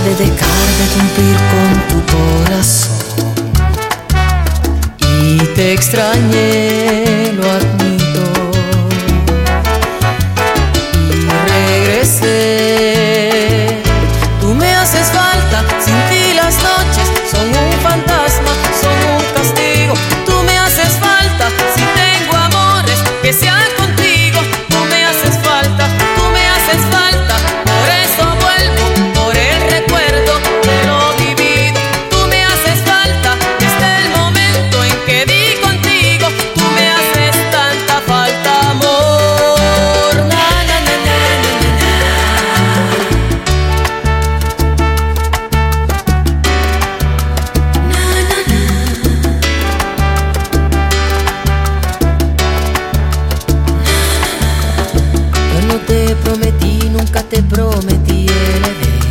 de dejar de cumplir con tu corazón y te extrañé, lo admito, y regresé. Tú me haces falta, sin ti las noches son un fantasma, son un castigo. Tú me haces falta, si tengo amores que sean contigo. Tú me haces falta, tú me haces falta, por eso vuelvo, por el recuerdo de lo vivido. Tú me haces falta, desde el momento en que di contigo. Tú me haces tanta falta, amor. Na, na, na, na, na, na. Yo no te prometí, nunca te prometí el Edén,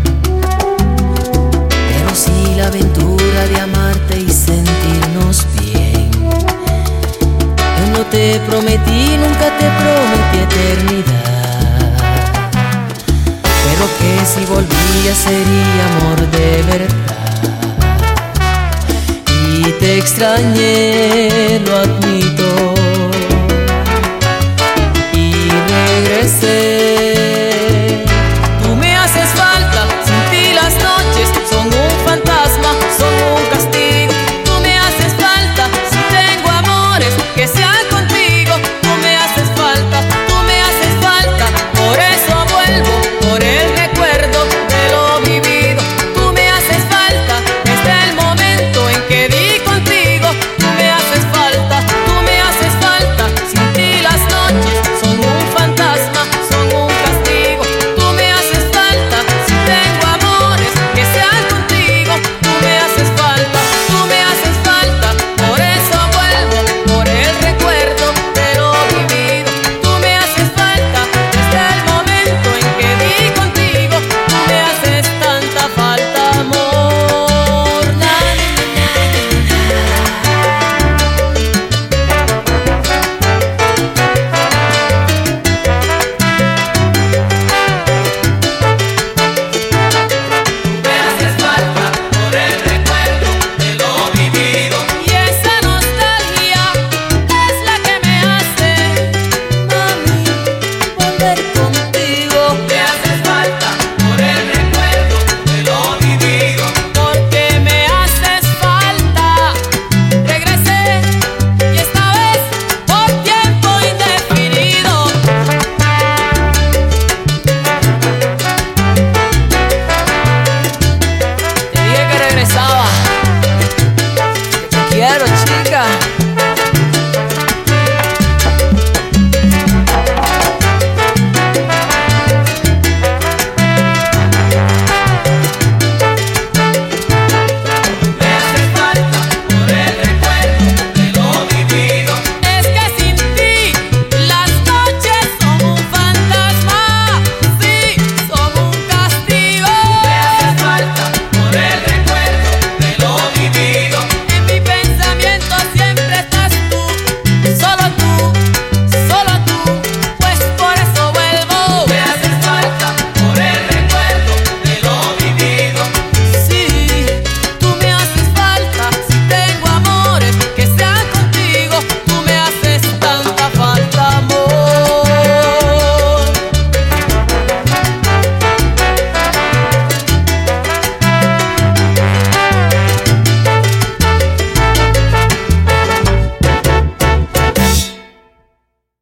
pero sí la aventura de amarte y sentirnos bien. Yo no te prometí, nunca te prometí eternidad, pero que si volvía sería amor de verdad. Y te extrañé, lo admito, y regresé.